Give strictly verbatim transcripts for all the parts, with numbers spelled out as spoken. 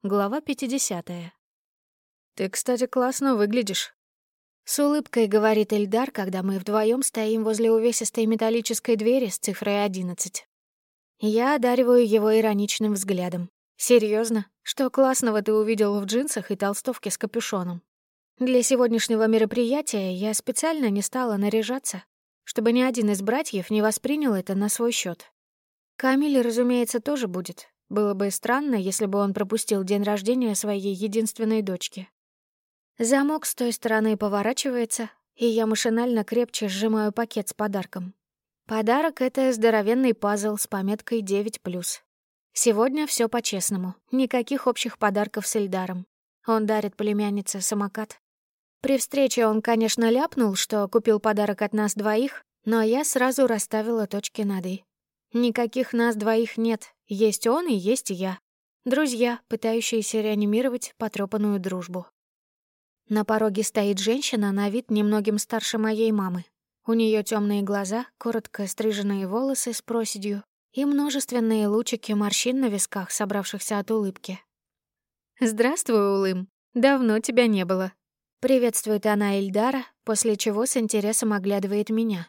Глава пятидесятая. «Ты, кстати, классно выглядишь», — с улыбкой говорит Эльдар, когда мы вдвоем стоим возле увесистой металлической двери с цифрой одиннадцать. Я одариваю его ироничным взглядом. Серьезно, что классного ты увидел в джинсах и толстовке с капюшоном? Для сегодняшнего мероприятия я специально не стала наряжаться, чтобы ни один из братьев не воспринял это на свой счет. Камиль, разумеется, тоже будет. Было бы странно, если бы он пропустил день рождения своей единственной дочки. Замок с той стороны поворачивается, и я машинально крепче сжимаю пакет с подарком. Подарок — это здоровенный пазл с пометкой девять плюс. Сегодня все по-честному, никаких общих подарков с Эльдаром. Он дарит племяннице самокат. При встрече он, конечно, ляпнул, что купил подарок от нас двоих, но я сразу расставила точки над «и». Никаких нас двоих нет, есть он и есть я. Друзья, пытающиеся реанимировать потрёпанную дружбу. На пороге стоит женщина, на вид немногим старше моей мамы. У неё тёмные глаза, коротко стриженные волосы с проседью и множественные лучики морщин на висках, собравшихся от улыбки. «Здравствуй, Улым. Давно тебя не было». Приветствует она Эльдара, после чего с интересом оглядывает меня.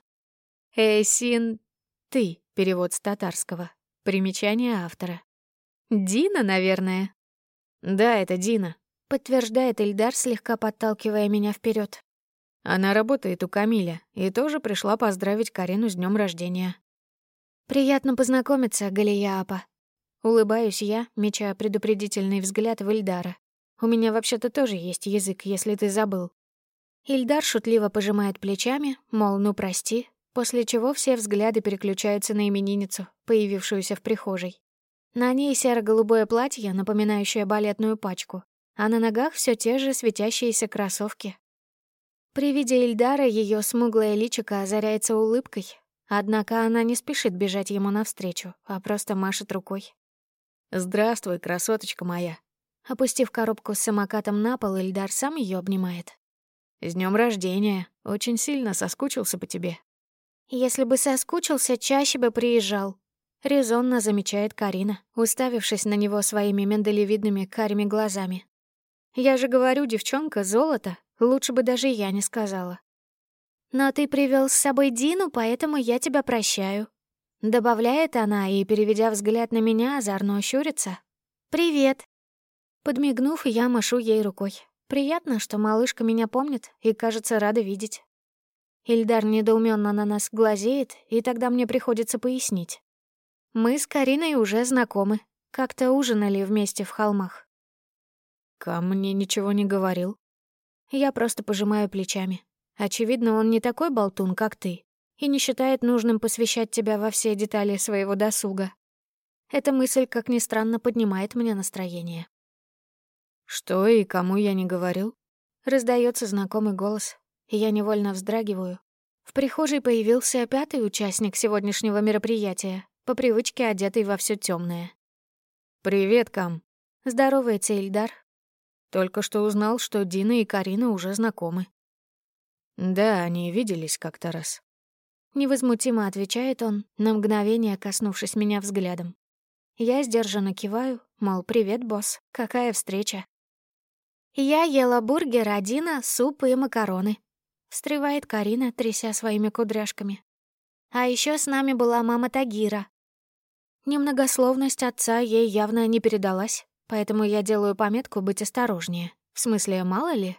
«Эсин, ты», перевод с татарского. Примечание автора. «Дина, наверное?» «Да, это Дина», — подтверждает Эльдар, слегка подталкивая меня вперед. «Она работает у Камиля и тоже пришла поздравить Карину с днем рождения». «Приятно познакомиться, Галия апа». Улыбаюсь я, меча предупредительный взгляд в Эльдара. «У меня вообще-то тоже есть язык, если ты забыл». Эльдар шутливо пожимает плечами, мол, ну прости, после чего все взгляды переключаются на именинницу, появившуюся в прихожей. На ней серо-голубое платье, напоминающее балетную пачку, а на ногах все те же светящиеся кроссовки. При виде Эльдара ее смуглое личико озаряется улыбкой, однако она не спешит бежать ему навстречу, а просто машет рукой. «Здравствуй, красоточка моя». Опустив коробку с самокатом на пол, Эльдар сам ее обнимает. «С днем рождения. Очень сильно соскучился по тебе». «Если бы соскучился, чаще бы приезжал», — резонно замечает Карина, уставившись на него своими миндалевидными карими глазами. «Я же говорю, девчонка, золото, лучше бы даже я не сказала». «Но ты привел с собой Дину, поэтому я тебя прощаю», — добавляет она и, переведя взгляд на меня, озорно щурится. «Привет». Подмигнув, я машу ей рукой. Приятно, что малышка меня помнит и, кажется, рада видеть. Ильдар недоуменно на нас глазеет, и тогда мне приходится пояснить. Мы с Кариной уже знакомы, как-то ужинали вместе в холмах. Ко мне ничего не говорил. Я просто пожимаю плечами. Очевидно, он не такой болтун, как ты, и не считает нужным посвящать тебя во все детали своего досуга. Эта мысль, как ни странно, поднимает мне настроение. «Что и кому я не говорил?» Раздается знакомый голос, и я невольно вздрагиваю. В прихожей появился пятый участник сегодняшнего мероприятия, по привычке одетый во всё тёмное. «Привет, Кам», — здоровается Ильдар. Только что узнал, что Дина и Карина уже знакомы. «Да, они виделись как-то раз». Невозмутимо отвечает он, на мгновение коснувшись меня взглядом. Я сдержанно киваю, мол, привет, босс, какая встреча. «Я ела бургер, а Дина — суп и макароны», — встревает Карина, тряся своими кудряшками. «А ещё с нами была мама Тагира». Немногословность отца ей явно не передалась, поэтому я делаю пометку быть осторожнее. В смысле, мало ли?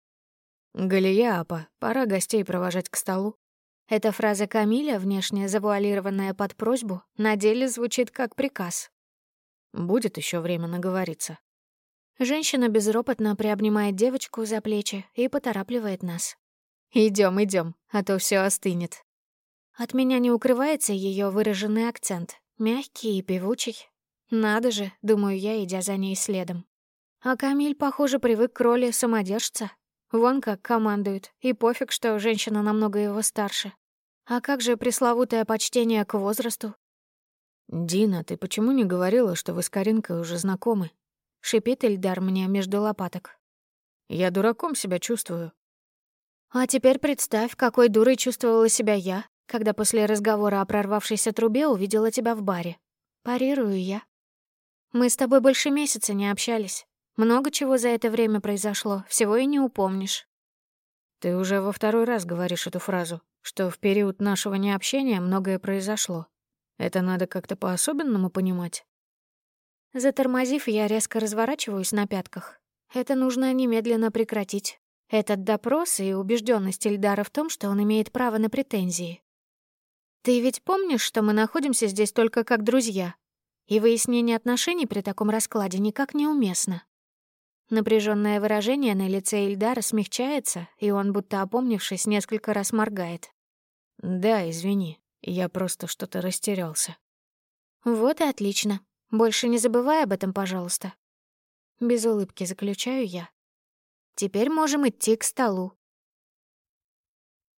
«Галия апа, пора гостей провожать к столу». Эта фраза Камиля, внешне завуалированная под просьбу, на деле звучит как приказ. «Будет ещё время наговориться». Женщина безропотно приобнимает девочку за плечи и поторапливает нас. «Идём, идём, а то всё остынет». От меня не укрывается её выраженный акцент, мягкий и певучий. Надо же, думаю я, идя за ней следом. А Камиль, похоже, привык к роли самодержца. Вон как командует, и пофиг, что женщина намного его старше. А как же пресловутое почтение к возрасту? «Дина, ты почему не говорила, что вы с Каринкой уже знакомы?» — шипит Ильдар мне между лопаток. «Я дураком себя чувствую». А теперь представь, какой дурой чувствовала себя я, когда после разговора о прорвавшейся трубе увидела тебя в баре. Парирую я. Мы с тобой больше месяца не общались. Много чего за это время произошло, всего и не упомнишь». Ты уже во второй раз говоришь эту фразу, что в период нашего необщения многое произошло. Это надо как-то по-особенному понимать. Затормозив, я резко разворачиваюсь на пятках. Это нужно немедленно прекратить. Этот допрос и убежденность Ильдара в том, что он имеет право на претензии. Ты ведь помнишь, что мы находимся здесь только как друзья, и выяснение отношений при таком раскладе никак не уместно. Напряженное выражение на лице Ильдара смягчается, и он, будто опомнившись, несколько раз моргает. Да, извини, я просто что-то растерялся. Вот и отлично. Больше не забывай об этом, пожалуйста. Без улыбки заключаю я. Теперь можем идти к столу.